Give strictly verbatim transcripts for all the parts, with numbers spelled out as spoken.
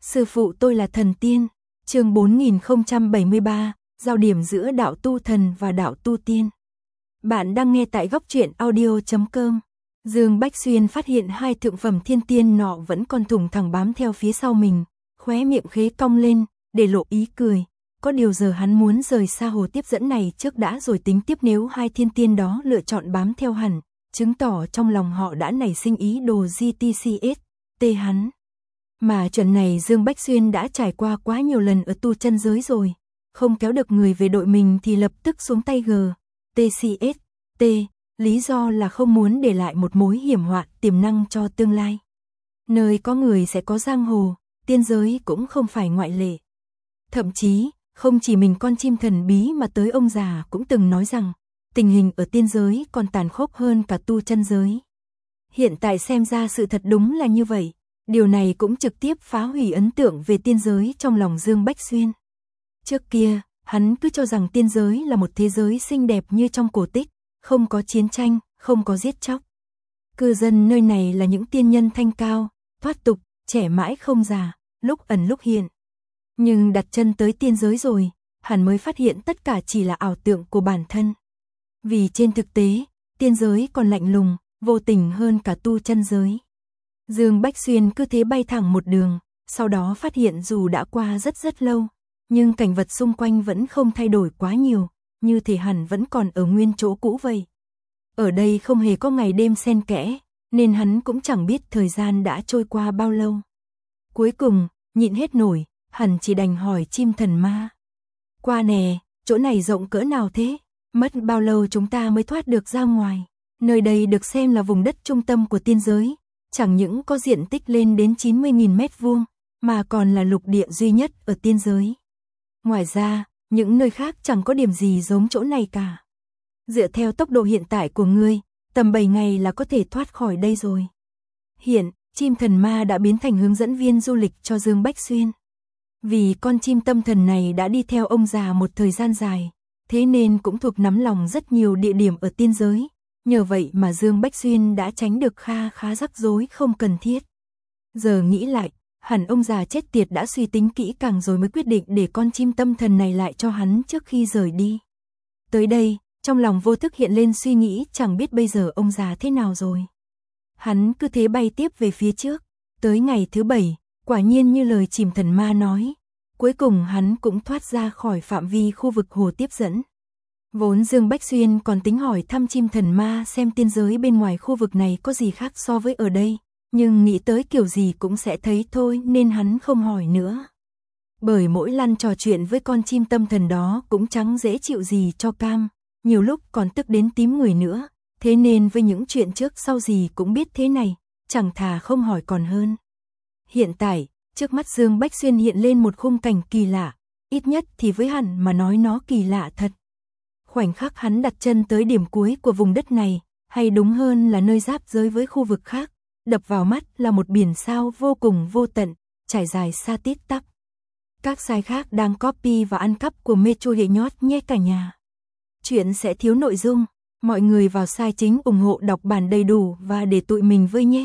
Sư phụ tôi là thần tiên. Chương bốn nghìn không trăm bảy mươi ba, giao điểm giữa đạo tu thần và đạo tu tiên. Bạn đang nghe tại góc truyện audio chấm com. Dương Bách Xuyên phát hiện hai thượng phẩm thiên tiên nọ vẫn còn thủng thẳng bám theo phía sau mình, khóe miệng khế cong lên, để lộ ý cười. Có điều giờ hắn muốn rời xa hồ tiếp dẫn này trước đã rồi tính tiếp, nếu hai thiên tiên đó lựa chọn bám theo hẳn, chứng tỏ trong lòng họ đã nảy sinh ý đồ giê tê xê ét tê hắn. Mà trận này Dương Bách Xuyên đã trải qua quá nhiều lần ở tu chân giới rồi, không kéo được người về đội mình thì lập tức xuống tay gờ tê xê ét tê, lý do là không muốn để lại một mối hiểm họa tiềm năng cho tương lai. Nơi có người sẽ có giang hồ, tiên giới cũng không phải ngoại lệ. Thậm chí, không chỉ mình con chim thần bí mà tới ông già cũng từng nói rằng, tình hình ở tiên giới còn tàn khốc hơn cả tu chân giới. Hiện tại xem ra sự thật đúng là như vậy. Điều này cũng trực tiếp phá hủy ấn tượng về tiên giới trong lòng Dương Bách Xuyên. Trước kia, hắn cứ cho rằng tiên giới là một thế giới xinh đẹp như trong cổ tích, không có chiến tranh, không có giết chóc. Cư dân nơi này là những tiên nhân thanh cao, thoát tục, trẻ mãi không già, lúc ẩn lúc hiện. Nhưng đặt chân tới tiên giới rồi, hắn mới phát hiện tất cả chỉ là ảo tượng của bản thân. Vì trên thực tế, tiên giới còn lạnh lùng, vô tình hơn cả tu chân giới. Dương Bách Xuyên cứ thế bay thẳng một đường, sau đó phát hiện dù đã qua rất rất lâu, nhưng cảnh vật xung quanh vẫn không thay đổi quá nhiều, như thể hắn vẫn còn ở nguyên chỗ cũ vậy. Ở đây không hề có ngày đêm xen kẽ, nên hắn cũng chẳng biết thời gian đã trôi qua bao lâu. Cuối cùng, nhịn hết nổi, hắn chỉ đành hỏi chim thần ma. Qua nè, chỗ này rộng cỡ nào thế? Mất bao lâu chúng ta mới thoát được ra ngoài? Nơi đây được xem là vùng đất trung tâm của tiên giới. Chẳng những có diện tích lên đến chín mươi nghìn mét vuông, mà còn là lục địa duy nhất ở tiên giới. Ngoài ra, những nơi khác chẳng có điểm gì giống chỗ này cả. Dựa theo tốc độ hiện tại của ngươi, tầm bảy ngày là có thể thoát khỏi đây rồi. Hiện, chim thần ma đã biến thành hướng dẫn viên du lịch cho Dương Bách Xuyên. Vì con chim tâm thần này đã đi theo ông già một thời gian dài, thế nên cũng thuộc nắm lòng rất nhiều địa điểm ở tiên giới. Nhờ vậy mà Dương Bách Xuyên đã tránh được kha khá rắc rối không cần thiết. Giờ nghĩ lại, hẳn ông già chết tiệt đã suy tính kỹ càng rồi mới quyết định để con chim tâm thần này lại cho hắn trước khi rời đi. Tới đây, trong lòng vô thức hiện lên suy nghĩ chẳng biết bây giờ ông già thế nào rồi. Hắn cứ thế bay tiếp về phía trước, tới ngày thứ bảy, quả nhiên như lời chim thần ma nói. Cuối cùng hắn cũng thoát ra khỏi phạm vi khu vực hồ tiếp dẫn. Vốn Dương Bách Xuyên còn tính hỏi thăm chim thần ma xem tiên giới bên ngoài khu vực này có gì khác so với ở đây, nhưng nghĩ tới kiểu gì cũng sẽ thấy thôi nên hắn không hỏi nữa. Bởi mỗi lần trò chuyện với con chim tâm thần đó cũng chẳng dễ chịu gì cho cam, nhiều lúc còn tức đến tím người nữa, thế nên với những chuyện trước sau gì cũng biết thế này, chẳng thà không hỏi còn hơn. Hiện tại, trước mắt Dương Bách Xuyên hiện lên một khung cảnh kỳ lạ, ít nhất thì với hắn mà nói nó kỳ lạ thật. Khoảnh khắc hắn đặt chân tới điểm cuối của vùng đất này, hay đúng hơn là nơi giáp giới với khu vực khác, đập vào mắt là một biển sao vô cùng vô tận, trải dài xa tít tắp. Các site khác đang copy và ăn cắp của Metro hệ nhót nhé cả nhà. Chuyện sẽ thiếu nội dung, mọi người vào site chính ủng hộ đọc bản đầy đủ và để tụi mình vui nhé.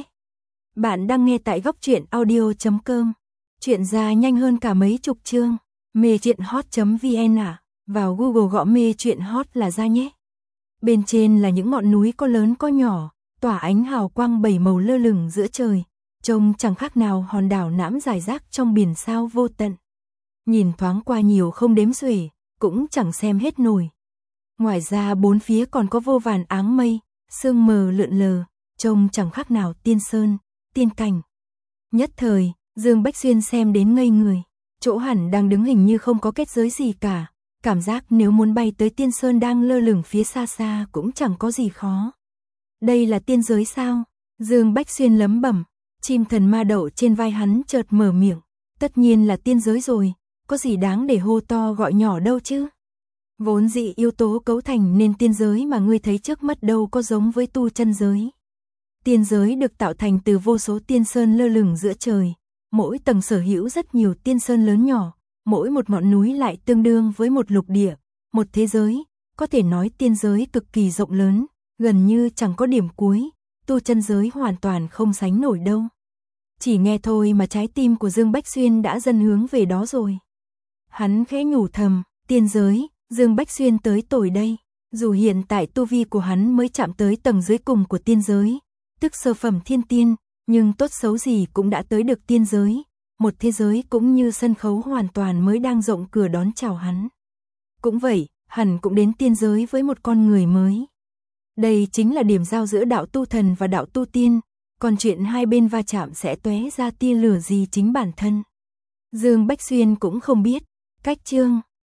Bạn đang nghe tại góc truyện audio chấm com. Chuyện ra nhanh hơn cả mấy chục chương. mê truyện hot chấm vn à? Vào Google gõ mê truyện hot là ra nhé. Bên trên là những ngọn núi có lớn có nhỏ, tỏa ánh hào quang bảy màu lơ lửng giữa trời, trông chẳng khác nào hòn đảo nãm rải rác trong biển sao vô tận. Nhìn thoáng qua nhiều không đếm xuể, cũng chẳng xem hết nổi. Ngoài ra bốn phía còn có vô vàn áng mây, sương mờ lượn lờ, trông chẳng khác nào tiên sơn, tiên cảnh. Nhất thời, Dương Bách Xuyên xem đến ngây người, chỗ hẳn đang đứng hình như không có kết giới gì cả. Cảm giác nếu muốn bay tới tiên sơn đang lơ lửng phía xa xa cũng chẳng có gì khó. Đây là tiên giới sao? Dương Bách Xuyên lẩm bẩm, chim thần ma đậu trên vai hắn chợt mở miệng. Tất nhiên là tiên giới rồi, có gì đáng để hô to gọi nhỏ đâu chứ. Vốn dĩ yếu tố cấu thành nên tiên giới mà ngươi thấy trước mắt đâu có giống với tu chân giới. Tiên giới được tạo thành từ vô số tiên sơn lơ lửng giữa trời, mỗi tầng sở hữu rất nhiều tiên sơn lớn nhỏ. Mỗi một ngọn núi lại tương đương với một lục địa, một thế giới, có thể nói tiên giới cực kỳ rộng lớn, gần như chẳng có điểm cuối, tu chân giới hoàn toàn không sánh nổi đâu. Chỉ nghe thôi mà trái tim của Dương Bách Xuyên đã dần hướng về đó rồi. Hắn khẽ nhủ thầm, tiên giới, Dương Bách Xuyên tới tồi đây. Dù hiện tại tu vi của hắn mới chạm tới tầng dưới cùng của tiên giới, tức sơ phẩm thiên tiên, nhưng tốt xấu gì cũng đã tới được tiên giới. Một thế giới cũng như sân khấu hoàn toàn mới đang rộng cửa đón chào hắn. Cũng vậy, hẳn cũng đến tiên giới với một con người mới. Đây chính là điểm giao giữa đạo tu thần và đạo tu tiên, còn chuyện hai bên va chạm sẽ tóe ra tia lửa gì chính bản thân. Dương Bách Xuyên cũng không biết. Cách chương